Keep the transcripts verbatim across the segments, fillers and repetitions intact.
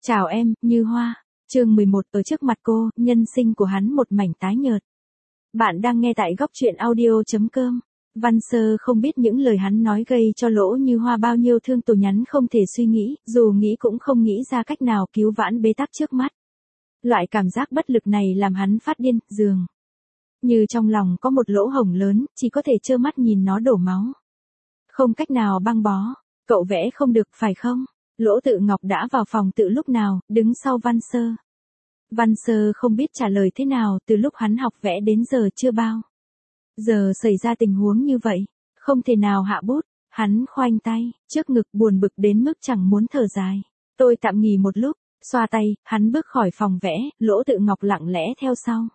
Chào em, Như Hoa. Chương mười một. Ở trước mặt cô, nhân sinh của hắn một mảnh tái nhợt. Bạn đang nghe tại góc truyện audio chấm com. Văn Sơ không biết những lời hắn nói gây cho Lỗ Như Hoa bao nhiêu thương tổn, nhắn không thể suy nghĩ, dù nghĩ cũng không nghĩ ra cách nào cứu vãn bế tắc trước mắt. Loại cảm giác bất lực này làm hắn phát điên, dường như trong lòng có một lỗ hổng lớn, chỉ có thể trơ mắt nhìn nó đổ máu. Không cách nào băng bó. Cậu vẽ không được, phải không? Lỗ Tự Ngọc đã vào phòng từ lúc nào, đứng sau Văn Sơ. Văn Sơ không biết trả lời thế nào, từ lúc hắn học vẽ đến giờ chưa bao giờ xảy ra tình huống như vậy, không thể nào hạ bút. Hắn khoanh tay trước ngực, buồn bực đến mức chẳng muốn thở dài. Tôi tạm nghỉ một lúc, xoa tay, hắn bước khỏi phòng vẽ, Lỗ Tự Ngọc lặng lẽ theo sau.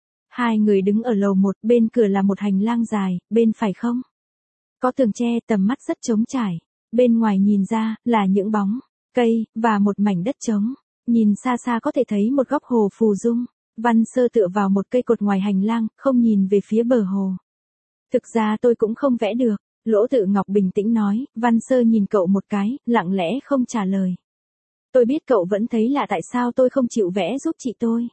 Hai người đứng ở lầu một, bên cửa là một hành lang dài, bên phải không có tường tre, tầm mắt rất trống trải. Bên ngoài nhìn ra, là những bóng cây, và một mảnh đất trống. Nhìn xa xa có thể thấy một góc hồ phù dung. Văn Sơ tựa vào một cây cột ngoài hành lang, không nhìn về phía bờ hồ. Thực ra tôi cũng không vẽ được, Lỗ Tự Ngọc bình tĩnh nói. Văn Sơ nhìn cậu một cái, lặng lẽ không trả lời. Tôi biết cậu vẫn thấy lạ tại sao tôi không chịu vẽ giúp chị tôi.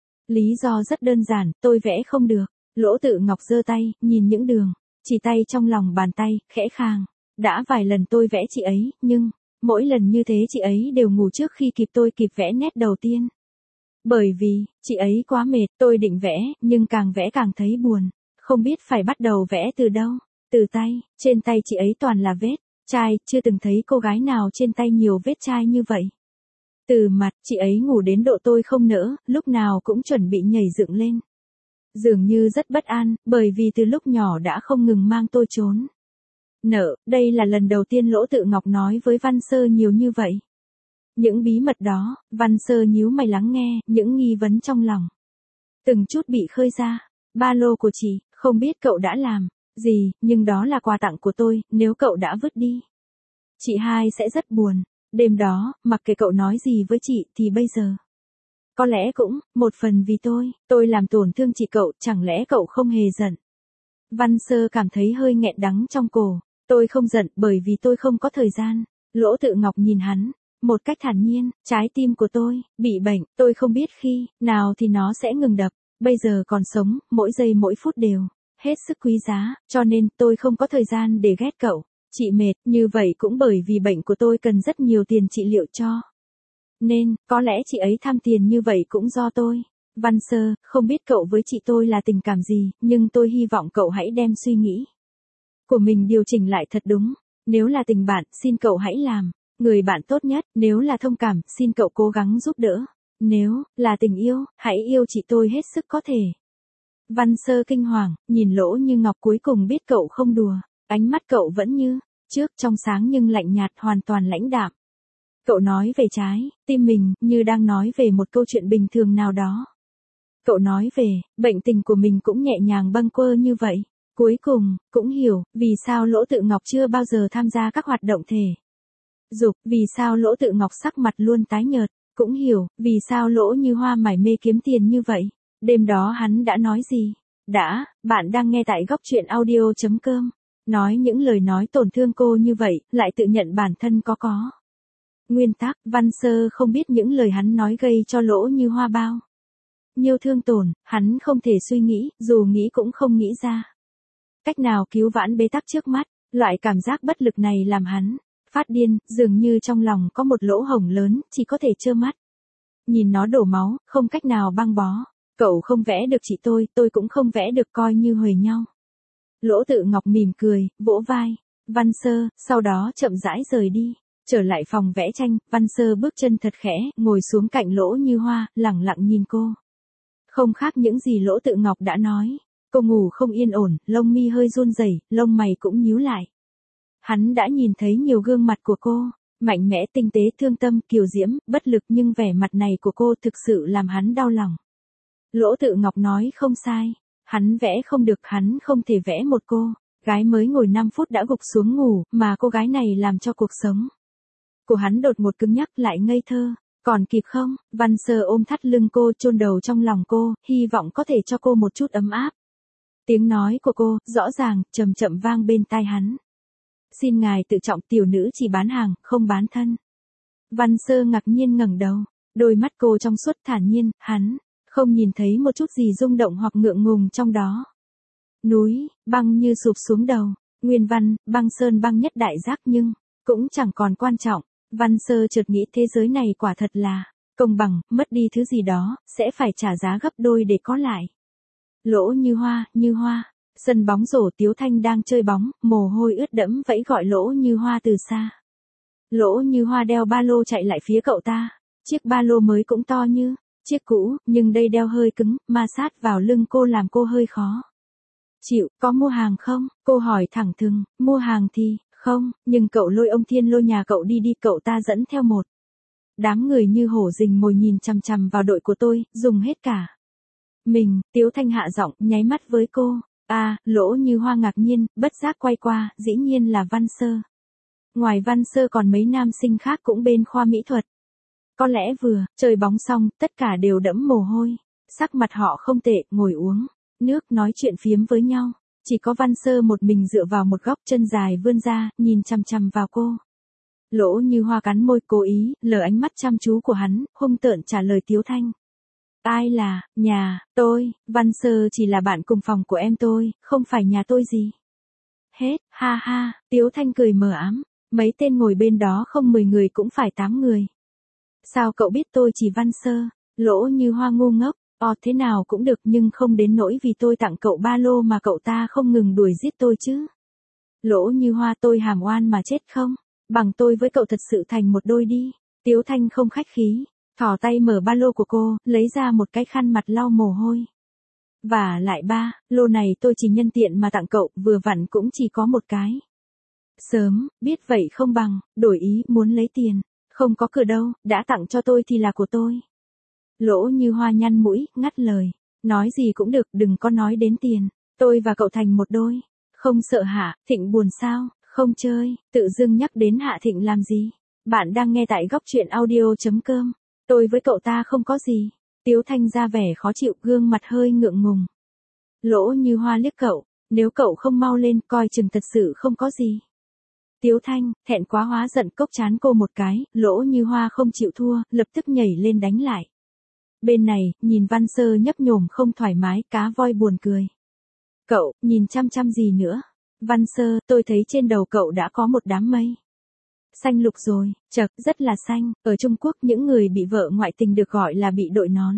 Lý do rất đơn giản, tôi vẽ không được. Lỗ Tự Ngọc giơ tay, nhìn những đường chỉ tay trong lòng bàn tay, khẽ khàng. Đã vài lần tôi vẽ chị ấy, nhưng mỗi lần như thế chị ấy đều ngủ trước khi kịp tôi kịp vẽ nét đầu tiên. Bởi vì, chị ấy quá mệt, tôi định vẽ, nhưng càng vẽ càng thấy buồn. Không biết phải bắt đầu vẽ từ đâu. Từ tay, trên tay chị ấy toàn là vết chai, chưa từng thấy cô gái nào trên tay nhiều vết chai như vậy. Từ mặt, chị ấy ngủ đến độ tôi không nỡ, lúc nào cũng chuẩn bị nhảy dựng lên. Dường như rất bất an, bởi vì từ lúc nhỏ đã không ngừng mang tôi trốn nợ. Đây là lần đầu tiên Lỗ Tự Ngọc nói với Văn Sơ nhiều như vậy. Những bí mật đó, Văn Sơ nhíu mày lắng nghe, những nghi vấn trong lòng từng chút bị khơi ra. Ba lô của chị, không biết cậu đã làm gì, nhưng đó là quà tặng của tôi, nếu cậu đã vứt đi, chị hai sẽ rất buồn. Đêm đó, mặc kệ cậu nói gì với chị thì bây giờ có lẽ cũng một phần vì tôi, tôi làm tổn thương chị cậu, chẳng lẽ cậu không hề giận? Văn Sơ cảm thấy hơi nghẹn đắng trong cổ. Tôi không giận, bởi vì tôi không có thời gian. Lỗ Tự Ngọc nhìn hắn một cách thản nhiên. Trái tim của tôi bị bệnh, tôi không biết khi nào thì nó sẽ ngừng đập. Bây giờ còn sống, mỗi giây mỗi phút đều hết sức quý giá, cho nên tôi không có thời gian để ghét cậu. Chị mệt, như vậy cũng bởi vì bệnh của tôi cần rất nhiều tiền trị liệu cho nên, có lẽ chị ấy tham tiền như vậy cũng do tôi. Văn Sơ, không biết cậu với chị tôi là tình cảm gì, nhưng tôi hy vọng cậu hãy đem suy nghĩ của mình điều chỉnh lại thật đúng. Nếu là tình bạn, xin cậu hãy làm người bạn tốt nhất. Nếu là thông cảm, xin cậu cố gắng giúp đỡ. Nếu là tình yêu, hãy yêu chị tôi hết sức có thể. Văn Sơ kinh hoàng, nhìn Lỗ Như Ngọc, cuối cùng biết cậu không đùa. Ánh mắt cậu vẫn như trước, trong sáng nhưng lạnh nhạt, hoàn toàn lãnh đạm. Cậu nói về trái tim mình, như đang nói về một câu chuyện bình thường nào đó. Cậu nói về bệnh tình của mình cũng nhẹ nhàng bâng quơ như vậy. Cuối cùng, cũng hiểu vì sao Lỗ Tự Ngọc chưa bao giờ tham gia các hoạt động thể dục, vì sao Lỗ Tự Ngọc sắc mặt luôn tái nhợt, cũng hiểu vì sao Lỗ Như Hoa mải mê kiếm tiền như vậy. Đêm đó hắn đã nói gì? Đã, bạn đang nghe tại góc truyện audio chấm com. Nói những lời nói tổn thương cô như vậy, lại tự nhận bản thân có có nguyên tắc. Văn Sơ không biết những lời hắn nói gây cho Lỗ Như Hoa bao nhiêu thương tổn, hắn không thể suy nghĩ, dù nghĩ cũng không nghĩ ra cách nào cứu vãn bế tắc trước mắt. Loại cảm giác bất lực này làm hắn phát điên, dường như trong lòng có một lỗ hổng lớn, chỉ có thể trơ mắt nhìn nó đổ máu, không cách nào băng bó. Cậu không vẽ được chị tôi, tôi cũng không vẽ được, coi như huề nhau. Lỗ Tự Ngọc mỉm cười, vỗ vai Văn Sơ, sau đó chậm rãi rời đi. Trở lại phòng vẽ tranh, Văn Sơ bước chân thật khẽ, ngồi xuống cạnh Lỗ Như Hoa, lẳng lặng nhìn cô. Không khác những gì Lỗ Tự Ngọc đã nói. Cô ngủ không yên ổn, lông mi hơi run rẩy, lông mày cũng nhíu lại. Hắn đã nhìn thấy nhiều gương mặt của cô, mạnh mẽ, tinh tế, thương tâm, kiều diễm, bất lực, nhưng vẻ mặt này của cô thực sự làm hắn đau lòng. Lỗ Tự Ngọc nói không sai. Hắn vẽ không được, hắn không thể vẽ một cô gái mới ngồi năm phút đã gục xuống ngủ, mà cô gái này làm cho cuộc sống của hắn đột ngột cứng nhắc lại ngây thơ. Còn kịp không? Văn Sơ ôm thắt lưng cô, chôn đầu trong lòng cô, hy vọng có thể cho cô một chút ấm áp. Tiếng nói của cô, rõ ràng, chậm chậm vang bên tai hắn. Xin ngài tự trọng, tiểu nữ chỉ bán hàng, không bán thân. Văn Sơ ngạc nhiên ngẩng đầu, đôi mắt cô trong suốt thản nhiên, hắn không nhìn thấy một chút gì rung động hoặc ngượng ngùng trong đó. Núi, băng như sụp xuống đầu, nguyên văn, băng sơn băng nhất đại giác nhưng, cũng chẳng còn quan trọng. Văn Sơ chợt nghĩ thế giới này quả thật là công bằng, mất đi thứ gì đó, sẽ phải trả giá gấp đôi để có lại. Lỗ Như Hoa, Như Hoa, sân bóng rổ Tiếu Thanh đang chơi bóng, mồ hôi ướt đẫm vẫy gọi Lỗ Như Hoa từ xa. Lỗ Như Hoa đeo ba lô chạy lại phía cậu ta, chiếc ba lô mới cũng to như chiếc cũ, nhưng đây đeo hơi cứng, ma sát vào lưng cô làm cô hơi khó chịu. Có mua hàng không? Cô hỏi thẳng thừng. Mua hàng thì không, nhưng cậu lôi ông Thiên Lôi nhà cậu đi đi. Cậu ta dẫn theo một đám người như hổ rình mồi nhìn chằm chằm vào đội của tôi, dùng hết cả mình. Tiếu Thanh hạ giọng, nháy mắt với cô. À, Lỗ Như Hoa ngạc nhiên, bất giác quay qua, dĩ nhiên là Văn Sơ. Ngoài Văn Sơ còn mấy nam sinh khác cũng bên khoa mỹ thuật. Có lẽ vừa chơi bóng xong, tất cả đều đẫm mồ hôi, sắc mặt họ không tệ, ngồi uống nước nói chuyện phiếm với nhau. Chỉ có Văn Sơ một mình dựa vào một góc, chân dài vươn ra, nhìn chằm chằm vào cô. Lỗ Như Hoa cắn môi cố ý, lờ ánh mắt chăm chú của hắn, hung tợn trả lời Tiếu Thanh. Ai là, nhà, tôi, Văn Sơ chỉ là bạn cùng phòng của em tôi, không phải nhà tôi gì. Hết, ha ha, Tiếu Thanh cười mờ ám, mấy tên ngồi bên đó không mười người cũng phải tám người. Sao cậu biết tôi chỉ Văn Sơ? Lỗ Như Hoa ngu ngốc, ờ thế nào cũng được nhưng không đến nỗi vì tôi tặng cậu ba lô mà cậu ta không ngừng đuổi giết tôi chứ. Lỗ Như Hoa tôi hàm oan mà chết không? Bằng tôi với cậu thật sự thành một đôi đi. Tiếu Thanh không khách khí, thò tay mở ba lô của cô, lấy ra một cái khăn mặt lau mồ hôi. Và lại ba, lô này tôi chỉ nhân tiện mà tặng cậu, vừa vặn cũng chỉ có một cái. Sớm, biết vậy không bằng, đổi ý muốn lấy tiền. Không có cửa đâu, đã tặng cho tôi thì là của tôi. Lỗ Như Hoa nhăn mũi, ngắt lời. Nói gì cũng được, đừng có nói đến tiền. Tôi và cậu thành một đôi. Không sợ Hạ Thịnh buồn sao? Không chơi, tự dưng nhắc đến Hạ Thịnh làm gì? Bạn đang nghe tại góc truyện audio.com. Tôi với cậu ta không có gì. Tiếu Thanh ra vẻ khó chịu, gương mặt hơi ngượng ngùng. Lỗ Như Hoa liếc cậu. Nếu cậu không mau lên, coi chừng thật sự không có gì. Tiếu Thanh, thẹn quá hóa giận, cốc chán cô một cái. Lỗ Như Hoa không chịu thua, lập tức nhảy lên đánh lại. Bên này, nhìn Văn Sơ nhấp nhổm không thoải mái, cá voi buồn cười. Cậu, nhìn chăm chăm gì nữa? Văn Sơ, tôi thấy trên đầu cậu đã có một đám mây xanh lục rồi, chật, rất là xanh. Ở Trung Quốc những người bị vợ ngoại tình được gọi là bị đội nón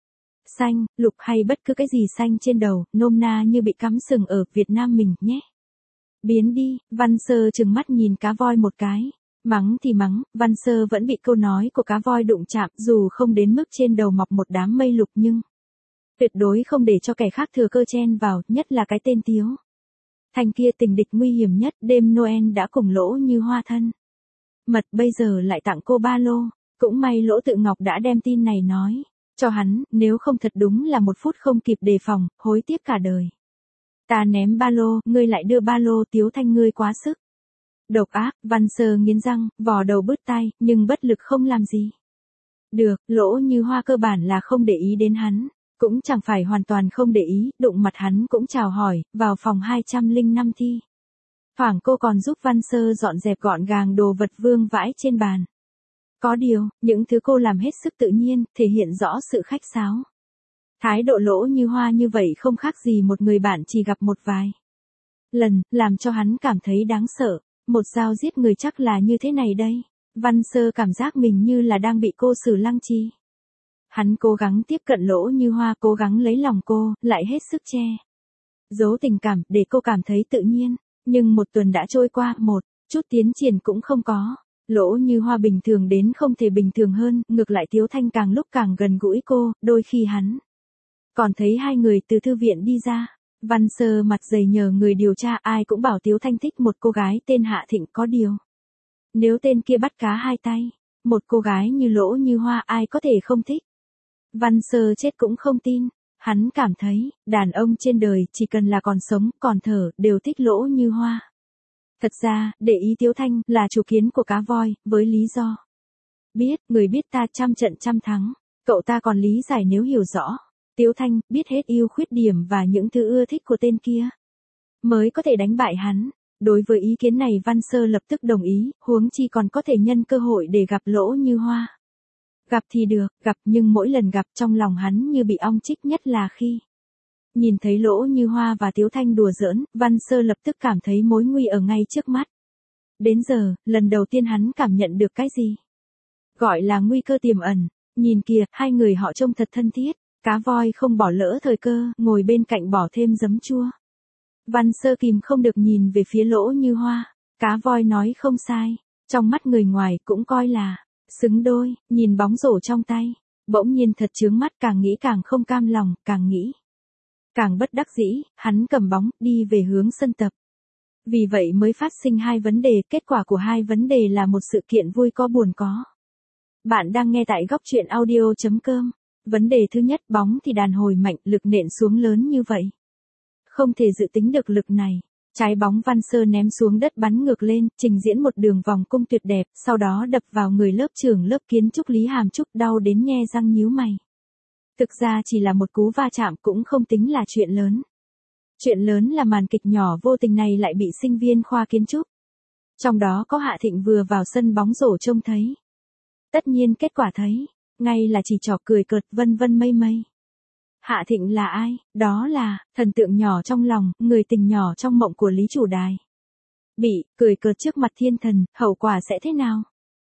xanh, lục hay bất cứ cái gì xanh trên đầu, nôm na như bị cắm sừng ở Việt Nam mình nhé. Biến đi, Văn Sơ trừng mắt nhìn cá voi một cái. Mắng thì mắng, Văn Sơ vẫn bị câu nói của cá voi đụng chạm, dù không đến mức trên đầu mọc một đám mây lục nhưng tuyệt đối không để cho kẻ khác thừa cơ chen vào, nhất là cái tên Tiếu Thanh kia, tình địch nguy hiểm nhất. Đêm Noel đã cùng Lỗ Như Hoa thân mật, bây giờ lại tặng cô ba lô. Cũng may Lỗ Tự Ngọc đã đem tin này nói cho hắn, nếu không thật đúng là một phút không kịp đề phòng, hối tiếc cả đời. Ta ném ba lô, ngươi lại đưa ba lô. Tiếu Thanh ngươi quá sức độc ác. Văn Sơ nghiến răng, vò đầu bứt tai, nhưng bất lực không làm gì được. Lỗ Như Hoa cơ bản là không để ý đến hắn, cũng chẳng phải hoàn toàn không để ý, đụng mặt hắn cũng chào hỏi. Vào phòng hai trăm lẻ năm thi thoảng cô còn giúp Văn Sơ dọn dẹp gọn gàng đồ vật vương vãi trên bàn. Có điều, những thứ cô làm hết sức tự nhiên, thể hiện rõ sự khách sáo. Thái độ Lỗ Như Hoa như vậy không khác gì một người bạn chỉ gặp một vài lần, làm cho hắn cảm thấy đáng sợ. Một dao giết người chắc là như thế này đây. Văn Sơ cảm giác mình như là đang bị cô xử lăng chi. Hắn cố gắng tiếp cận Lỗ Như Hoa, cố gắng lấy lòng cô, lại hết sức che giấu tình cảm, để cô cảm thấy tự nhiên. Nhưng một tuần đã trôi qua, một chút tiến triển cũng không có. Lỗ Như Hoa bình thường đến không thể bình thường hơn, ngược lại Tiếu Thanh càng lúc càng gần gũi cô, đôi khi hắn còn thấy hai người từ thư viện đi ra. Văn Sơ mặt dày nhờ người điều tra, ai cũng bảo Tiếu Thanh thích một cô gái tên Hạ Thịnh, có điều nếu tên kia bắt cá hai tay, một cô gái như Lỗ Như Hoa ai có thể không thích. Văn Sơ chết cũng không tin. Hắn cảm thấy, đàn ông trên đời chỉ cần là còn sống, còn thở, đều thích Lỗ Như Hoa. Thật ra, để ý Tiếu Thanh là chủ kiến của cá voi, với lý do biết, người biết ta trăm trận trăm thắng. Cậu ta còn lý giải nếu hiểu rõ Tiếu Thanh, biết hết ưu khuyết điểm và những thứ ưa thích của tên kia, mới có thể đánh bại hắn. Đối với ý kiến này Văn Sơ lập tức đồng ý, huống chi còn có thể nhân cơ hội để gặp Lỗ Như Hoa. Gặp thì được, gặp nhưng mỗi lần gặp trong lòng hắn như bị ong chích, nhất là khi nhìn thấy Lỗ Như Hoa và Tiếu Thanh đùa giỡn, Văn Sơ lập tức cảm thấy mối nguy ở ngay trước mắt. Đến giờ, lần đầu tiên hắn cảm nhận được cái gì gọi là nguy cơ tiềm ẩn. Nhìn kìa, hai người họ trông thật thân thiết. Cá voi không bỏ lỡ thời cơ, ngồi bên cạnh bỏ thêm giấm chua. Văn Sơ kìm không được nhìn về phía Lỗ Như Hoa. Cá voi nói không sai, trong mắt người ngoài cũng coi là xứng đôi. Nhìn bóng rổ trong tay, bỗng nhiên thật chướng mắt, càng nghĩ càng không cam lòng, càng nghĩ càng bất đắc dĩ. Hắn cầm bóng đi về hướng sân tập. Vì vậy mới phát sinh hai vấn đề, kết quả của hai vấn đề là một sự kiện vui có buồn có. Bạn đang nghe tại góc truyện audio chấm com. Vấn đề thứ nhất, bóng thì đàn hồi mạnh, lực nện xuống lớn như vậy. Không thể dự tính được lực này. Trái bóng Văn Sơ ném xuống đất bắn ngược lên, trình diễn một đường vòng cung tuyệt đẹp, sau đó đập vào người lớp trưởng lớp kiến trúc Lý Hàm Trúc, đau đến nhe răng nhíu mày. Thực ra chỉ là một cú va chạm cũng không tính là chuyện lớn. Chuyện lớn là màn kịch nhỏ vô tình này lại bị sinh viên khoa kiến trúc, trong đó có Hạ Thịnh vừa vào sân bóng rổ trông thấy. Tất nhiên kết quả thấy, ngay là chỉ trò cười cợt vân vân mây mây. Hạ Thịnh là ai? Đó là thần tượng nhỏ trong lòng, người tình nhỏ trong mộng của Lý Chủ Đài. Bị cười cợt trước mặt thiên thần, hậu quả sẽ thế nào?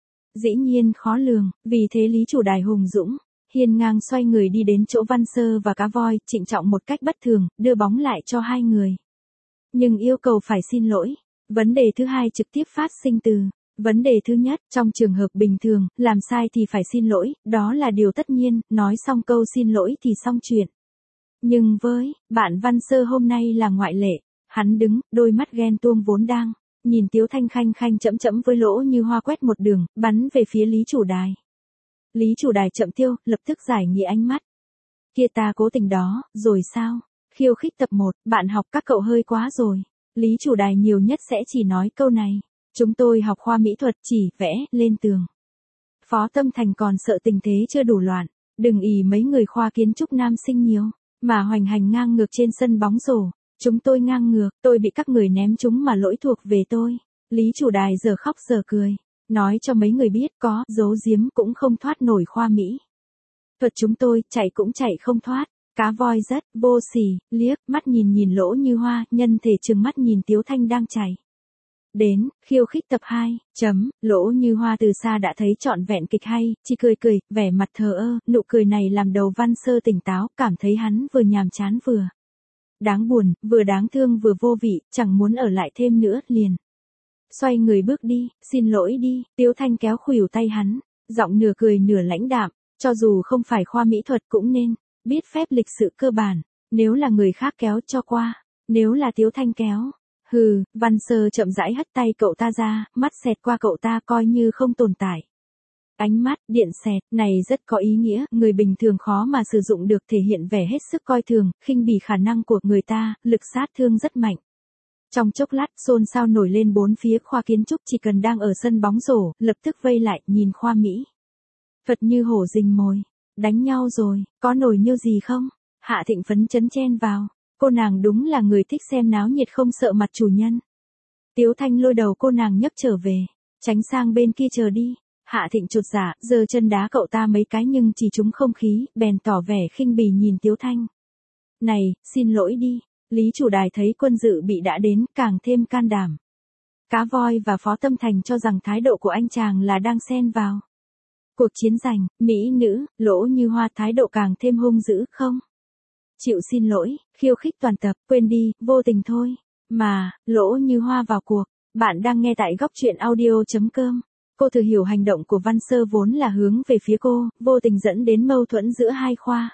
Dĩ nhiên khó lường, vì thế Lý Chủ Đài hùng dũng, hiên ngang xoay người đi đến chỗ Văn Sơ và Cá voi, trịnh trọng một cách bất thường, đưa bóng lại cho hai người. Nhưng yêu cầu phải xin lỗi. Vấn đề thứ hai trực tiếp phát sinh từ vấn đề thứ nhất, trong trường hợp bình thường, làm sai thì phải xin lỗi, đó là điều tất nhiên, nói xong câu xin lỗi thì xong chuyện. Nhưng với bạn Văn Sơ hôm nay là ngoại lệ, hắn đứng, đôi mắt ghen tuông vốn đang nhìn Tiếu Thanh khanh khanh chẫm chẫm với Lỗ Như Hoa quét một đường, bắn về phía Lý Chủ Đài. Lý Chủ Đài chậm tiêu, lập tức giải nghĩa ánh mắt. Kia ta cố tình đó, rồi sao? Khiêu khích tập một, bạn học các cậu hơi quá rồi. Lý Chủ Đài nhiều nhất sẽ chỉ nói câu này. Chúng tôi học khoa mỹ thuật, chỉ vẽ lên tường. Phó Tâm Thành còn sợ tình thế chưa đủ loạn, đừng ỷ mấy người khoa kiến trúc nam sinh nhiều, mà hoành hành ngang ngược trên sân bóng rổ. Chúng tôi ngang ngược, tôi bị các người ném chúng mà lỗi thuộc về tôi. Lý Chủ Đài giờ khóc giờ cười, nói cho mấy người biết có giấu giếm cũng không thoát nổi khoa mỹ thuật chúng tôi, chạy cũng chạy không thoát. Cá voi rất vô sỉ, liếc mắt nhìn nhìn Lỗ Như Hoa, nhân thể trừng mắt nhìn Tiếu Thanh đang chạy đến, khiêu khích tập hai, chấm, Lỗ Như Hoa từ xa đã thấy trọn vẹn kịch hay, chỉ cười cười, vẻ mặt thờ ơ, nụ cười này làm đầu Văn Sơ tỉnh táo, cảm thấy hắn vừa nhàm chán vừa đáng buồn, vừa đáng thương vừa vô vị, chẳng muốn ở lại thêm nữa, liền xoay người bước đi, xin lỗi đi. Tiếu Thanh kéo khuỷu tay hắn, giọng nửa cười nửa lãnh đạm, cho dù không phải khoa mỹ thuật cũng nên biết phép lịch sự cơ bản, nếu là người khác kéo cho qua, nếu là Tiếu Thanh kéo. Hừ, Văn Sơ chậm rãi hất tay cậu ta ra, mắt xẹt qua cậu ta coi như không tồn tại. Ánh mắt, điện xẹt, này rất có ý nghĩa, người bình thường khó mà sử dụng được, thể hiện vẻ hết sức coi thường, khinh bỉ khả năng của người ta, lực sát thương rất mạnh. Trong chốc lát, xôn xao nổi lên bốn phía khoa kiến trúc, chỉ cần đang ở sân bóng rổ, lập tức vây lại, nhìn khoa mỹ thuật như hổ rình mồi. Đánh nhau rồi, có nổi nhiêu gì không? Hạ Thịnh phấn chấn chen vào. Cô nàng đúng là người thích xem náo nhiệt không sợ mặt chủ nhân. Tiếu Thanh lôi đầu cô nàng nhấc trở về, tránh sang bên kia chờ đi. Hạ Thịnh chột dạ, giơ chân đá cậu ta mấy cái nhưng chỉ trúng không khí, bèn tỏ vẻ khinh bỉ nhìn Tiếu Thanh. Này, xin lỗi đi. Lý Chủ Đài thấy quân dự bị đã đến, càng thêm can đảm. Cá voi và Phó Tâm Thành cho rằng thái độ của anh chàng là đang xen vào cuộc chiến giành, mỹ nữ, Lỗ Như Hoa thái độ càng thêm hung dữ, không chịu xin lỗi, khiêu khích toàn tập, quên đi, vô tình thôi. Mà, Lỗ Như Hoa vào cuộc. Bạn đang nghe tại góc truyện audio chấm com. Cô thừa hiểu hành động của Văn Sơ vốn là hướng về phía cô, vô tình dẫn đến mâu thuẫn giữa hai khoa.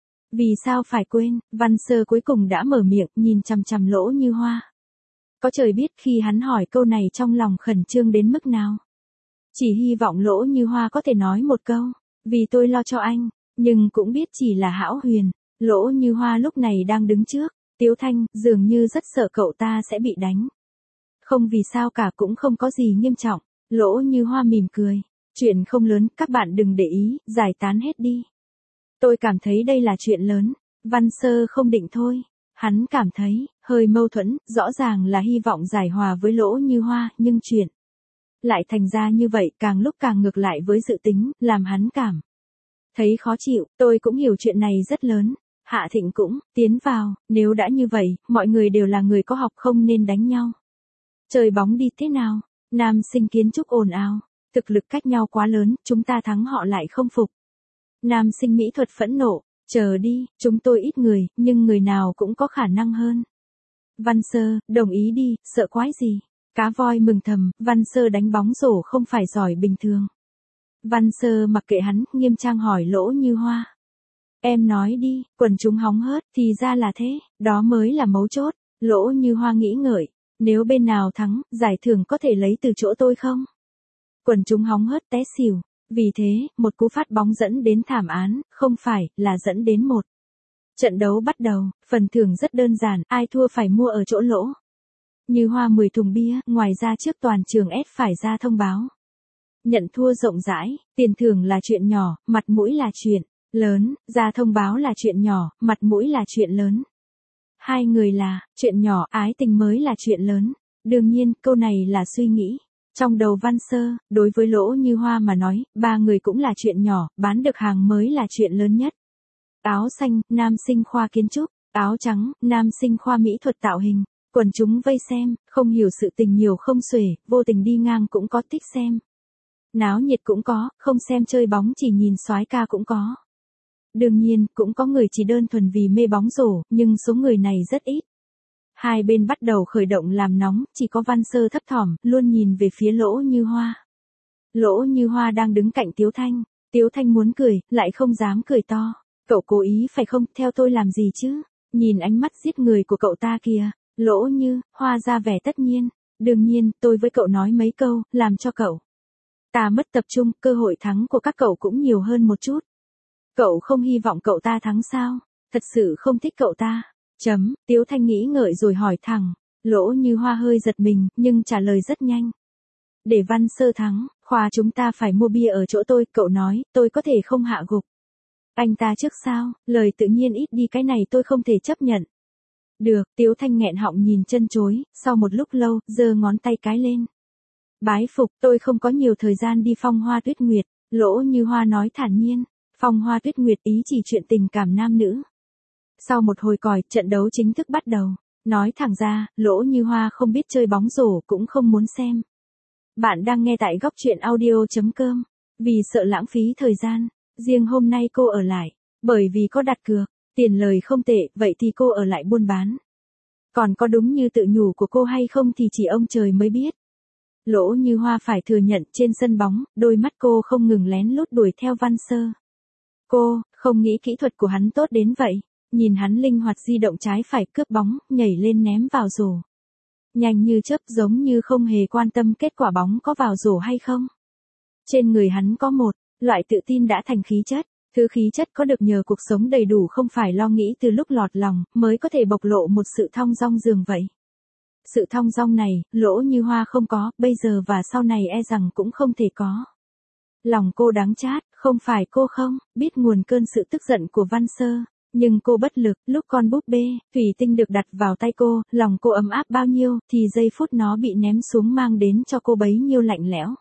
Vì sao phải quên, Văn Sơ cuối cùng đã mở miệng, nhìn chằm chằm Lỗ Như Hoa. Có trời biết khi hắn hỏi câu này trong lòng khẩn trương đến mức nào. Chỉ hy vọng Lỗ Như Hoa có thể nói một câu, vì tôi lo cho anh, nhưng cũng biết chỉ là hão huyền. Lỗ Như Hoa lúc này đang đứng trước Tiếu Thanh, dường như rất sợ cậu ta sẽ bị đánh. Không vì sao cả, cũng không có gì nghiêm trọng. Lỗ Như Hoa mỉm cười. Chuyện không lớn, các bạn đừng để ý, giải tán hết đi. Tôi cảm thấy đây là chuyện lớn. Văn Sơ không định thôi. Hắn cảm thấy, hơi Hơi mâu thuẫn, rõ ràng là hy vọng giải hòa với Lỗ Như Hoa, nhưng chuyện lại thành ra như vậy, càng lúc càng ngược lại với dự tính, làm hắn cảm thấy khó chịu. Tôi cũng hiểu chuyện này rất lớn. Hạ Thịnh cũng tiến vào, nếu đã như vậy, mọi người đều là người có học, không nên đánh nhau. Chơi bóng đi thế nào? Nam sinh kiến trúc ồn ào, thực lực cách nhau quá lớn, chúng ta thắng họ lại không phục. Nam sinh mỹ thuật phẫn nộ, chờ đi, chúng tôi ít người, nhưng người nào cũng có khả năng hơn. Văn Sơ, đồng ý đi, sợ quái gì? Cá voi mừng thầm, Văn Sơ đánh bóng rổ không phải giỏi bình thường. Văn Sơ mặc kệ hắn, nghiêm trang hỏi Lỗ Như Hoa. Em nói đi, quần chúng hóng hớt, thì ra là thế, đó mới là mấu chốt. Lỗ Như Hoa nghĩ ngợi, nếu bên nào thắng, giải thưởng có thể lấy từ chỗ tôi không? Quần chúng hóng hớt té xỉu. Vì thế, một cú phát bóng dẫn đến thảm án, không phải, là dẫn đến một. Trận đấu bắt đầu, phần thưởng rất đơn giản, ai thua phải mua ở chỗ Lỗ Như Hoa mười thùng bia, ngoài ra trước toàn trường S phải ra thông báo. Nhận thua rộng rãi, tiền thưởng là chuyện nhỏ, mặt mũi là chuyện lớn, ra thông báo là chuyện nhỏ, mặt mũi là chuyện lớn. Hai người là, chuyện nhỏ, ái tình mới là chuyện lớn. Đương nhiên, câu này là suy nghĩ trong đầu Văn Sơ, đối với Lỗ Như Hoa mà nói, ba người cũng là chuyện nhỏ, bán được hàng mới là chuyện lớn nhất. Áo xanh, nam sinh khoa kiến trúc, áo trắng, nam sinh khoa mỹ thuật tạo hình. Quần chúng vây xem, không hiểu sự tình nhiều không xuể, vô tình đi ngang cũng có thích xem. Náo nhiệt cũng có, không xem chơi bóng chỉ nhìn soái ca cũng có. Đương nhiên, cũng có người chỉ đơn thuần vì mê bóng rổ, nhưng số người này rất ít. Hai bên bắt đầu khởi động làm nóng, chỉ có Văn Sơ thấp thỏm, luôn nhìn về phía Lỗ Như Hoa. Lỗ Như Hoa đang đứng cạnh Tiếu Thanh. Tiếu Thanh muốn cười, lại không dám cười to. Cậu cố ý phải không, theo tôi làm gì chứ? Nhìn ánh mắt giết người của cậu ta kìa. Lỗ Như Hoa ra vẻ tất nhiên. Đương nhiên, tôi với cậu nói mấy câu, làm cho cậu ta mất tập trung, cơ hội thắng của các cậu cũng nhiều hơn một chút. Cậu không hy vọng cậu ta thắng sao? Thật sự không thích cậu ta. Chấm, Tiếu Thanh nghĩ ngợi rồi hỏi thẳng. Lỗ Như Hoa hơi giật mình, nhưng trả lời rất nhanh. Để Văn Sơ thắng, khoa chúng ta phải mua bia ở chỗ tôi, cậu nói, tôi có thể không hạ gục anh ta trước sao? Lời tự nhiên ít đi, cái này tôi không thể chấp nhận. Được, Tiếu Thanh nghẹn họng nhìn chân chối, sau một lúc lâu, giơ ngón tay cái lên. Bái phục, tôi không có nhiều thời gian đi Phong Hoa Tuyết Nguyệt. Lỗ Như Hoa nói thản nhiên. Phong Hoa Tuyết Nguyệt ý chỉ chuyện tình cảm nam nữ. Sau một hồi còi, trận đấu chính thức bắt đầu. Nói thẳng ra, Lỗ Như Hoa không biết chơi bóng rổ cũng không muốn xem. Bạn đang nghe tại góc truyện audio chấm com. Vì sợ lãng phí thời gian, riêng hôm nay cô ở lại. Bởi vì có đặt cược, tiền lời không tệ, vậy thì cô ở lại buôn bán. Còn có đúng như tự nhủ của cô hay không thì chỉ ông trời mới biết. Lỗ Như Hoa phải thừa nhận trên sân bóng, đôi mắt cô không ngừng lén lút đuổi theo Văn Sơ. Cô không nghĩ kỹ thuật của hắn tốt đến vậy. Nhìn hắn linh hoạt di động trái phải cướp bóng, nhảy lên ném vào rổ. Nhanh như chớp, giống như không hề quan tâm kết quả bóng có vào rổ hay không. Trên người hắn có một loại tự tin đã thành khí chất. Thứ khí chất có được nhờ cuộc sống đầy đủ, không phải lo nghĩ từ lúc lọt lòng, mới có thể bộc lộ một sự thong dong dường vậy. Sự thong dong này, Lỗ Như Hoa không có, bây giờ và sau này e rằng cũng không thể có. Lòng cô đắng chát, không phải cô không biết nguồn cơn sự tức giận của Văn Sơ. Nhưng cô bất lực, lúc con búp bê, thủy tinh được đặt vào tay cô, lòng cô ấm áp bao nhiêu, thì giây phút nó bị ném xuống mang đến cho cô bấy nhiêu lạnh lẽo.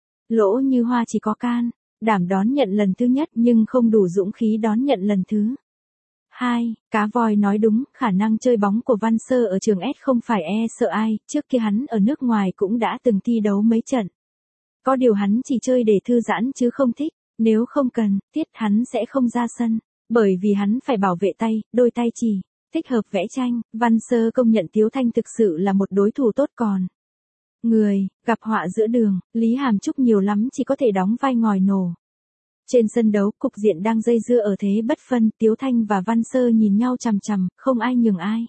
Lỗ Như Hoa chỉ có can đảm đón nhận lần thứ nhất, nhưng không đủ dũng khí đón nhận lần thứ hai. Cá voi nói đúng, khả năng chơi bóng của Văn Sơ ở trường S không phải e sợ ai, trước kia hắn ở nước ngoài cũng đã từng thi đấu mấy trận. Có điều hắn chỉ chơi để thư giãn chứ không thích, nếu không cần, tiết hắn sẽ không ra sân. Bởi vì hắn phải bảo vệ tay, đôi tay chỉ thích hợp vẽ tranh. Văn Sơ công nhận Tiếu Thanh thực sự là một đối thủ tốt, còn người gặp họa giữa đường, Lý Hàm Trúc nhiều lắm chỉ có thể đóng vai ngòi nổ. Trên sân đấu, cục diện đang dây dưa ở thế bất phân, Tiếu Thanh và Văn Sơ nhìn nhau chằm chằm, không ai nhường ai.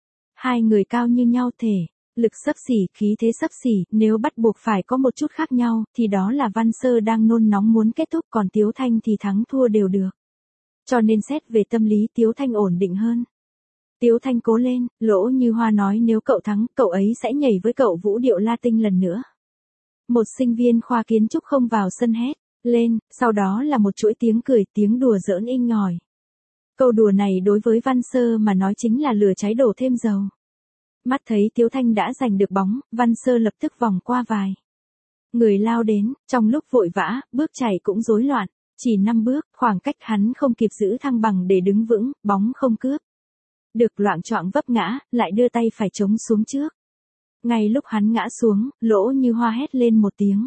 Hai người cao như nhau, thể lực xấp xỉ, khí thế xấp xỉ, nếu bắt buộc phải có một chút khác nhau, thì đó là Văn Sơ đang nôn nóng muốn kết thúc, còn Tiếu Thanh thì thắng thua đều được. Cho nên xét về tâm lý, Tiếu Thanh ổn định hơn. Tiếu Thanh cố lên, Lỗ Như Hoa nói nếu cậu thắng, cậu ấy sẽ nhảy với cậu vũ điệu Latin lần nữa. Một sinh viên khoa kiến trúc không vào sân hét lên, sau đó là một chuỗi tiếng cười, tiếng đùa giỡn inh ngòi. Câu đùa này đối với Văn Sơ mà nói chính là lửa cháy đổ thêm dầu. Mắt thấy Tiếu Thanh đã giành được bóng, Văn Sơ lập tức vòng qua vài người lao đến, trong lúc vội vã, bước chạy cũng rối loạn, chỉ năm bước, khoảng cách hắn không kịp giữ thăng bằng để đứng vững, bóng không cướp được, loạng choạng vấp ngã, lại đưa tay phải chống xuống trước. Ngay lúc hắn ngã xuống, Lỗ Như Hoa hét lên một tiếng.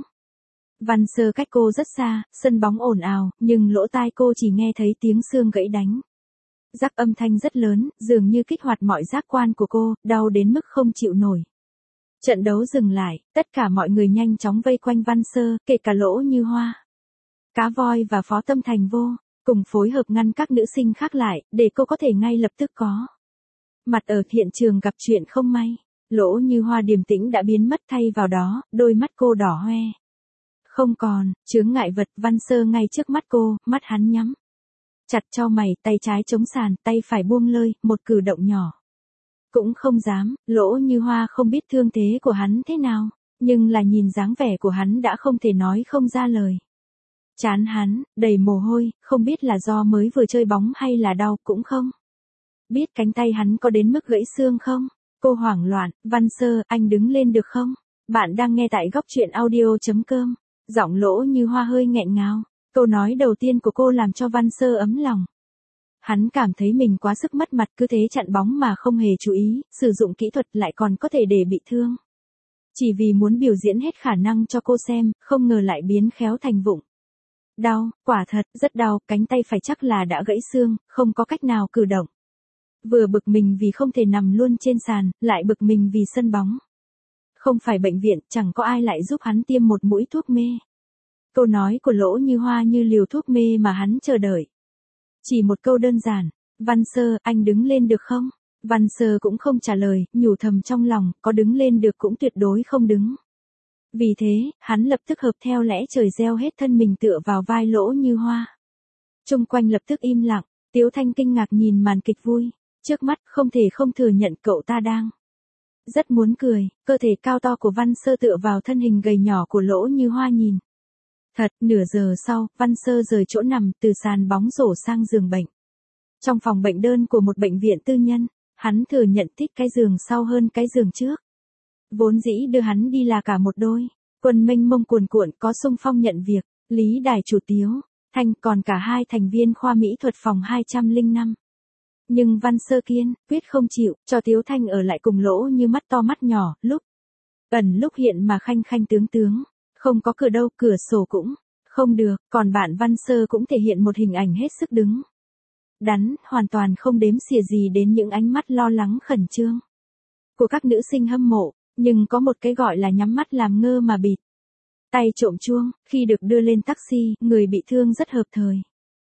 Văn Sơ cách cô rất xa, sân bóng ồn ào, nhưng lỗ tai cô chỉ nghe thấy tiếng xương gãy đánh. Rắc âm thanh rất lớn, dường như kích hoạt mọi giác quan của cô, đau đến mức không chịu nổi. Trận đấu dừng lại, tất cả mọi người nhanh chóng vây quanh Văn Sơ, kể cả Lỗ Như Hoa. Cá Voi và Phó Tâm Thành Vô, cùng phối hợp ngăn các nữ sinh khác lại, để cô có thể ngay lập tức có mặt ở hiện trường gặp chuyện không may. Lỗ Như Hoa điềm tĩnh đã biến mất, thay vào đó, đôi mắt cô đỏ hoe. Không còn, chướng ngại vật. Văn Sơ ngay trước mắt cô, mắt hắn nhắm chặt chau mày, tay trái chống sàn, tay phải buông lơi, một cử động nhỏ cũng không dám. Lỗ Như Hoa không biết thương thế của hắn thế nào, nhưng là nhìn dáng vẻ của hắn đã không thể nói không ra lời. Trán hắn đầy mồ hôi, không biết là do mới vừa chơi bóng hay là đau, cũng không biết cánh tay hắn có đến mức gãy xương không. Cô hoảng loạn. Văn Sơ, anh đứng lên được không? Bạn đang nghe tại góc truyện audio.com. Giọng Lỗ Như Hoa hơi nghẹn ngào. Câu nói đầu tiên của cô làm cho Văn Sơ ấm lòng. Hắn cảm thấy mình quá sức mất mặt, cứ thế chặn bóng mà không hề chú ý, sử dụng kỹ thuật lại còn có thể để bị thương. Chỉ vì muốn biểu diễn hết khả năng cho cô xem, không ngờ lại biến khéo thành vụng. Đau, quả thật, rất đau, cánh tay phải chắc là đã gãy xương, không có cách nào cử động. Vừa bực mình vì không thể nằm luôn trên sàn, lại bực mình vì sân bóng. Không phải bệnh viện, chẳng có ai lại giúp hắn tiêm một mũi thuốc mê. Câu nói của Lỗ Như Hoa như liều thuốc mê mà hắn chờ đợi. Chỉ một câu đơn giản, Văn Sơ, anh đứng lên được không? Văn Sơ cũng không trả lời, nhủ thầm trong lòng, có đứng lên được cũng tuyệt đối không đứng. Vì thế, hắn lập tức hợp theo lẽ trời gieo hết thân mình tựa vào vai Lỗ Như Hoa. Chung quanh lập tức im lặng, Tiếu Thanh kinh ngạc nhìn màn kịch vui. Trước mắt không thể không thừa nhận cậu ta đang rất muốn cười. Cơ thể cao to của Văn Sơ tựa vào thân hình gầy nhỏ của Lỗ Như Hoa nhìn. Thật, nửa giờ sau, Văn Sơ rời chỗ nằm, từ sàn bóng rổ sang giường bệnh. Trong phòng bệnh đơn của một bệnh viện tư nhân, hắn thừa nhận thích cái giường sau hơn cái giường trước. Vốn dĩ đưa hắn đi là cả một đôi quân mênh mông cuồn cuộn, có xung phong nhận việc, Lý Đài chủ Tiếu Thanh, còn cả hai thành viên khoa mỹ thuật phòng hai không năm. Nhưng Văn Sơ kiên quyết không chịu cho Tiếu Thanh ở lại cùng Lỗ Như mắt to mắt nhỏ, lúc ẩn lúc hiện mà khanh khanh tướng tướng. Không có cửa đâu, cửa sổ cũng không được, còn bạn Văn Sơ cũng thể hiện một hình ảnh hết sức đứng đắn, hoàn toàn không đếm xỉa gì đến những ánh mắt lo lắng khẩn trương của các nữ sinh hâm mộ, nhưng có một cái gọi là nhắm mắt làm ngơ mà bịt tay trộm chuông. Khi được đưa lên taxi, người bị thương rất hợp thời,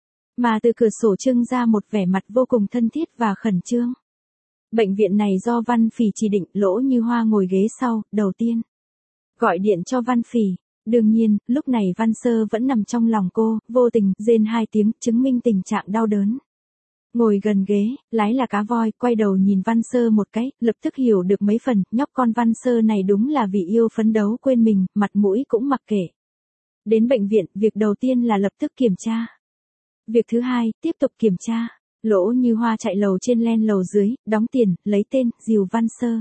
mà từ cửa sổ trưng ra một vẻ mặt vô cùng thân thiết và khẩn trương. Bệnh viện này do Văn Phỉ chỉ định. Lỗ Như Hoa ngồi ghế sau, đầu tiên gọi điện cho Văn Phỉ. Đương nhiên, lúc này Văn Sơ vẫn nằm trong lòng cô, vô tình rên hai tiếng, chứng minh tình trạng đau đớn. Ngồi gần ghế, lái là Cá Voi, quay đầu nhìn Văn Sơ một cái, lập tức hiểu được mấy phần, nhóc con Văn Sơ này đúng là vì yêu phấn đấu quên mình, mặt mũi cũng mặc kệ. Đến bệnh viện, việc đầu tiên là lập tức kiểm tra. Việc thứ hai, tiếp tục kiểm tra. Lỗ Như Hoa chạy lầu trên len lầu dưới, đóng tiền, lấy tên, dìu Văn Sơ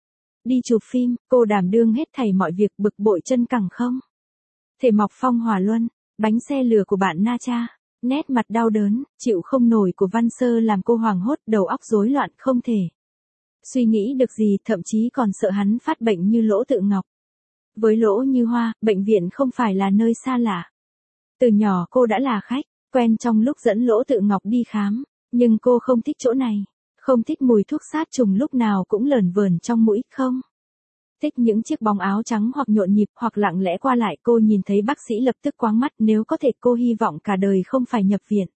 đi chụp phim. Cô đảm đương hết thảy mọi việc, bực bội chân cẳng không thể mọc phong hỏa luân, bánh xe lửa của bạn Na Cha. Nét mặt đau đớn, chịu không nổi của Văn Sơ làm cô hoảng hốt, đầu óc rối loạn, không thể suy nghĩ được gì, thậm chí còn sợ hắn phát bệnh như Lỗ Tự Ngọc. Với Lỗ Như Hoa, bệnh viện không phải là nơi xa lạ. Từ nhỏ cô đã là khách quen trong lúc dẫn Lỗ Tự Ngọc đi khám, nhưng cô không thích chỗ này, không thích mùi thuốc sát trùng lúc nào cũng lởn vởn trong mũi, không thích những chiếc bóng áo trắng hoặc nhộn nhịp hoặc lặng lẽ qua lại. Cô nhìn thấy bác sĩ lập tức quáng mắt, nếu có thể cô hy vọng cả đời không phải nhập viện,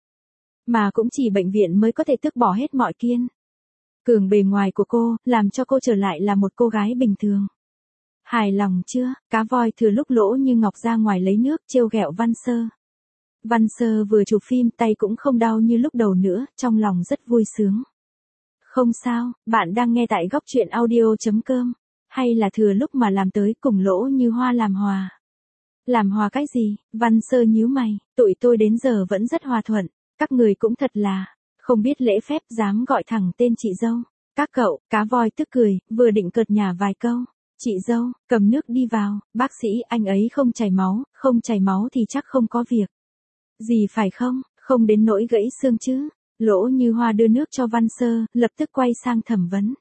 mà cũng chỉ bệnh viện mới có thể tước bỏ hết mọi kiên cường bề ngoài của cô, làm cho cô trở lại là một cô gái bình thường. Hài lòng chưa? Cá Voi thừa lúc Lỗ Như Ngọc ra ngoài lấy nước, trêu ghẹo Văn Sơ. Văn Sơ vừa chụp phim, tay cũng không đau như lúc đầu nữa, trong lòng rất vui sướng. Không sao, bạn đang nghe tại góc truyện audio.com. Hay là thừa lúc mà làm tới cùng Lỗ Như Hoa làm hòa. Làm hòa cái gì? Văn Sơ nhíu mày, tụi tôi đến giờ vẫn rất hòa thuận, các người cũng thật là không biết lễ phép, dám gọi thẳng tên chị dâu. Các cậu, cá voi tức cười, vừa định cợt nhả vài câu. Chị dâu, cầm nước đi vào, bác sĩ anh ấy không chảy máu, không chảy máu thì chắc không có việc gì phải không, không đến nỗi gãy xương chứ. Lỗ Như Hoa đưa nước cho Văn Sơ, lập tức quay sang thẩm vấn.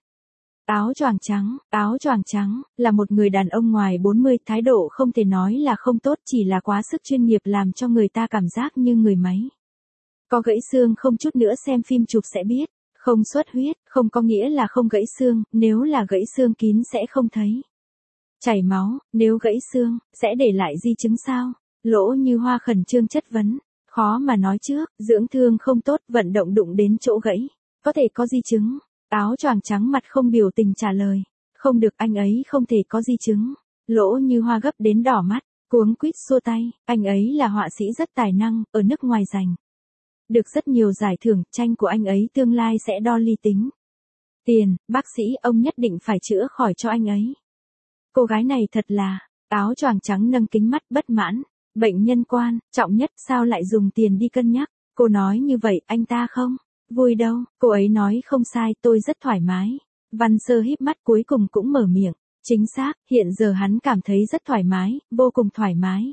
Áo choàng trắng, áo choàng trắng, là một người đàn ông ngoài bốn mươi, thái độ không thể nói là không tốt, chỉ là quá sức chuyên nghiệp làm cho người ta cảm giác như người máy. Có gãy xương không, chút nữa xem phim chụp sẽ biết. Không xuất huyết, không có nghĩa là không gãy xương, nếu là gãy xương kín sẽ không thấy chảy máu, nếu gãy xương, sẽ để lại di chứng sao? Lỗ Như Hoa khẩn trương chất vấn, khó mà nói trước, dưỡng thương không tốt, vận động đụng đến chỗ gãy, có thể có di chứng. Áo choàng trắng mặt không biểu tình trả lời, không được, anh ấy không thể có di chứng. Lỗ Như Hoa gấp đến đỏ mắt, cuống quýt xua tay, anh ấy là họa sĩ rất tài năng, ở nước ngoài giành được rất nhiều giải thưởng, tranh của anh ấy tương lai sẽ đo ly tính tiền, bác sĩ ông nhất định phải chữa khỏi cho anh ấy. Cô gái này thật là, áo choàng trắng nâng kính mắt bất mãn, bệnh nhân quan, trọng nhất sao lại dùng tiền đi cân nhắc, cô nói như vậy anh ta không vui đâu, cô ấy nói không sai, tôi rất thoải mái. Văn Sơ híp mắt cuối cùng cũng mở miệng, chính xác, hiện giờ hắn cảm thấy rất thoải mái, vô cùng thoải mái.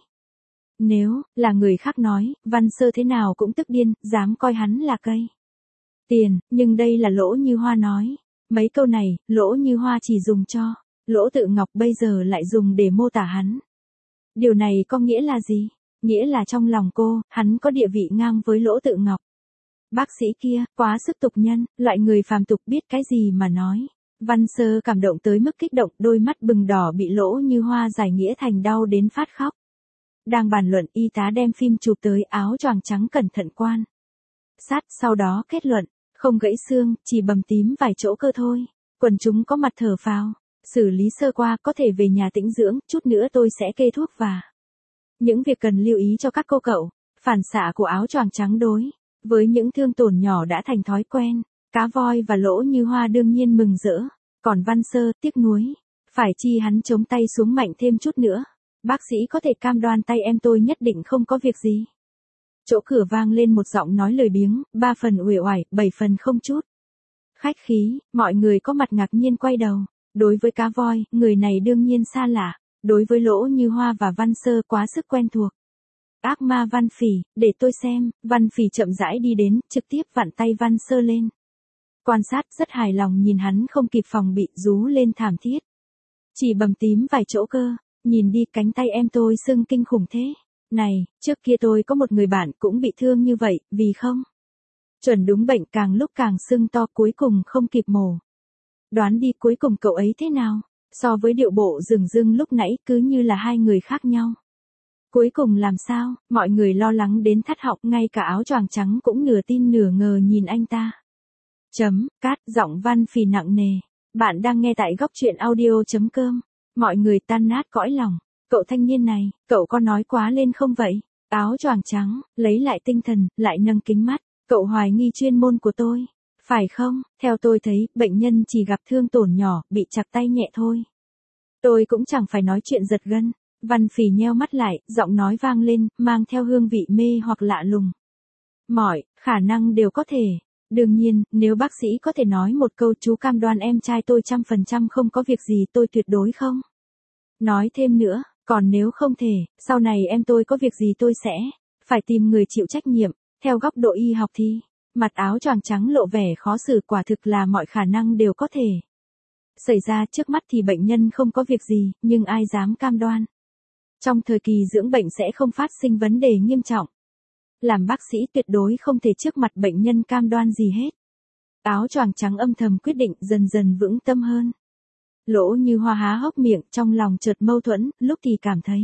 Nếu là người khác nói, Văn Sơ thế nào cũng tức điên, dám coi hắn là cây tiền, nhưng đây là Lỗ Như Hoa nói. Mấy câu này, Lỗ Như Hoa chỉ dùng cho Lỗ Tự Ngọc, bây giờ lại dùng để mô tả hắn. Điều này có nghĩa là gì? Nghĩa là trong lòng cô, hắn có địa vị ngang với Lỗ Tự Ngọc. Bác sĩ kia, quá sức tục nhân, loại người phàm tục biết cái gì mà nói. Văn Sơ cảm động tới mức kích động, đôi mắt bừng đỏ bị Lỗ Như Hoa giải nghĩa thành đau đến phát khóc. Đang bàn luận, y tá đem phim chụp tới, áo choàng trắng cẩn thận quan sát, sau đó kết luận, không gãy xương, chỉ bầm tím vài chỗ cơ thôi. Quần chúng có mặt thở phào, xử lý sơ qua, có thể về nhà tĩnh dưỡng, chút nữa tôi sẽ kê thuốc và những việc cần lưu ý cho các cô cậu. Phản xạ của áo choàng trắng đối với những thương tổn nhỏ đã thành thói quen. Cá voi và Lỗ Như Hoa đương nhiên mừng rỡ, còn Văn Sơ tiếc nuối, phải chi hắn chống tay xuống mạnh thêm chút nữa. Bác sĩ có thể cam đoan tay em tôi nhất định không có việc gì. Chỗ cửa vang lên một giọng nói lười biếng, ba phần uể oải, bảy phần không chút khách khí, mọi người có mặt ngạc nhiên quay đầu. Đối với cá voi, người này đương nhiên xa lạ, đối với Lỗ Như Hoa và Văn Sơ quá sức quen thuộc. Ác ma Văn Phỉ, để tôi xem. Văn Phỉ chậm rãi đi đến, trực tiếp vặn tay Văn Sơ lên. Quan sát, rất hài lòng nhìn hắn không kịp phòng bị, rú lên thảm thiết. Chỉ bầm tím vài chỗ cơ, nhìn đi, cánh tay em tôi sưng kinh khủng thế. Này, trước kia tôi có một người bạn cũng bị thương như vậy, vì không chuẩn đúng bệnh, càng lúc càng sưng to, cuối cùng không kịp mổ. Đoán đi cuối cùng cậu ấy thế nào? So với điệu bộ dửng dưng lúc nãy, cứ như là hai người khác nhau. Cuối cùng làm sao? Mọi người lo lắng đến thắt họng, ngay cả áo choàng trắng cũng nửa tin nửa ngờ nhìn anh ta. Chấm, cát, giọng Văn Phỉ nặng nề. Bạn đang nghe tại góc truyện audio chấm com. Mọi người tan nát cõi lòng. Cậu thanh niên này, cậu có nói quá lên không vậy? Áo choàng trắng, lấy lại tinh thần, lại nâng kính mắt. Cậu hoài nghi chuyên môn của tôi. Phải không? Theo tôi thấy, bệnh nhân chỉ gặp thương tổn nhỏ, bị chặt tay nhẹ thôi. Tôi cũng chẳng phải nói chuyện giật gân. Văn Phỉ nheo mắt lại, giọng nói vang lên, mang theo hương vị mê hoặc lạ lùng. Mọi khả năng đều có thể. Đương nhiên, nếu bác sĩ có thể nói một câu chú cam đoan em trai tôi trăm phần trăm không có việc gì, tôi tuyệt đối không nói thêm nữa. Còn nếu không thể, sau này em tôi có việc gì tôi sẽ phải tìm người chịu trách nhiệm. Theo góc độ y học thì, mặt áo choàng trắng lộ vẻ khó xử, quả thực là mọi khả năng đều có thể xảy ra. Trước mắt thì bệnh nhân không có việc gì, nhưng ai dám cam đoan trong thời kỳ dưỡng bệnh sẽ không phát sinh vấn đề nghiêm trọng. Làm bác sĩ tuyệt đối không thể trước mặt bệnh nhân cam đoan gì hết. Áo choàng trắng âm thầm quyết định, dần dần vững tâm hơn. Lỗ Như Hoa há hốc miệng, trong lòng chợt mâu thuẫn, lúc thì cảm thấy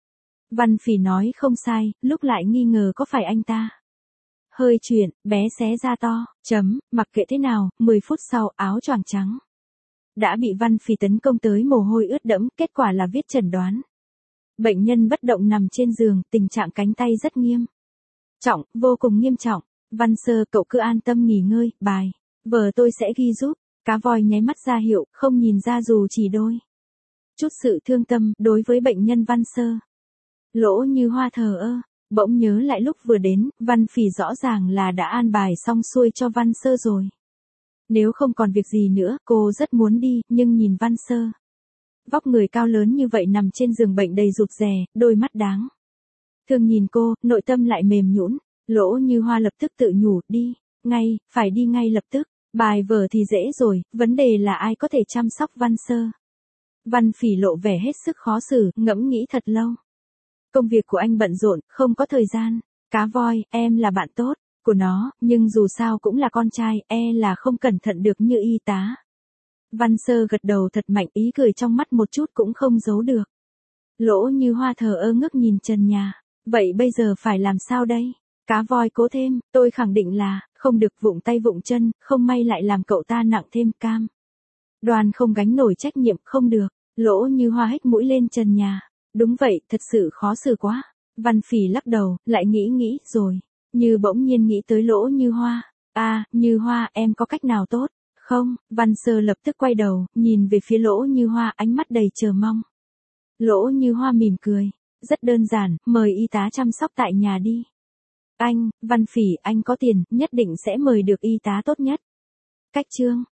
Văn Phỉ nói không sai, lúc lại nghi ngờ có phải anh ta hơi chuyện, bé xé ra to. Chấm, mặc kệ thế nào, mười phút sau, áo choàng trắng đã bị Văn Phỉ tấn công tới mồ hôi ướt đẫm, kết quả là viết chẩn đoán. Bệnh nhân bất động nằm trên giường, tình trạng cánh tay rất nghiêm trọng, vô cùng nghiêm trọng. Văn Sơ, cậu cứ an tâm nghỉ ngơi, bài vở tôi sẽ ghi giúp. Cá voi nháy mắt ra hiệu, không nhìn ra dù chỉ đôi chút sự thương tâm đối với bệnh nhân Văn Sơ. Lỗ Như Hoa thờ ơ, bỗng nhớ lại lúc vừa đến, Văn Phỉ rõ ràng là đã an bài xong xuôi cho Văn Sơ rồi. Nếu không còn việc gì nữa, cô rất muốn đi, nhưng nhìn Văn Sơ. Vóc người cao lớn như vậy nằm trên giường bệnh đầy rụt rè, đôi mắt đáng thương nhìn cô, nội tâm lại mềm nhũn. Lỗ Như Hoa lập tức tự nhủ, đi, ngay, phải đi ngay lập tức. Bài vở thì dễ rồi, vấn đề là ai có thể chăm sóc Văn Sơ. Văn Phỉ lộ vẻ hết sức khó xử, ngẫm nghĩ thật lâu. Công việc của anh bận rộn, không có thời gian. Cá voi, em là bạn tốt của nó, nhưng dù sao cũng là con trai, e là không cẩn thận được như y tá. Văn Sơ gật đầu thật mạnh, ý cười trong mắt một chút cũng không giấu được. Lỗ Như Hoa thờ ơ ngước nhìn trần nhà. Vậy bây giờ phải làm sao đây? Cá voi cố thêm, tôi khẳng định là, không được vụng tay vụng chân, không may lại làm cậu ta nặng thêm cam. Đoàn không gánh nổi trách nhiệm, không được. Lỗ Như Hoa hếch mũi lên trần nhà. Đúng vậy, thật sự khó xử quá. Văn Phỉ lắc đầu, lại nghĩ nghĩ, rồi. Như bỗng nhiên nghĩ tới Lỗ Như Hoa. À, Như Hoa, em có cách nào tốt? Không, Văn Sơ lập tức quay đầu, nhìn về phía Lỗ Như Hoa, ánh mắt đầy chờ mong. Lỗ Như Hoa mỉm cười. Rất đơn giản, mời y tá chăm sóc tại nhà đi. Anh, Văn Phỉ, anh có tiền, nhất định sẽ mời được y tá tốt nhất. Cách chương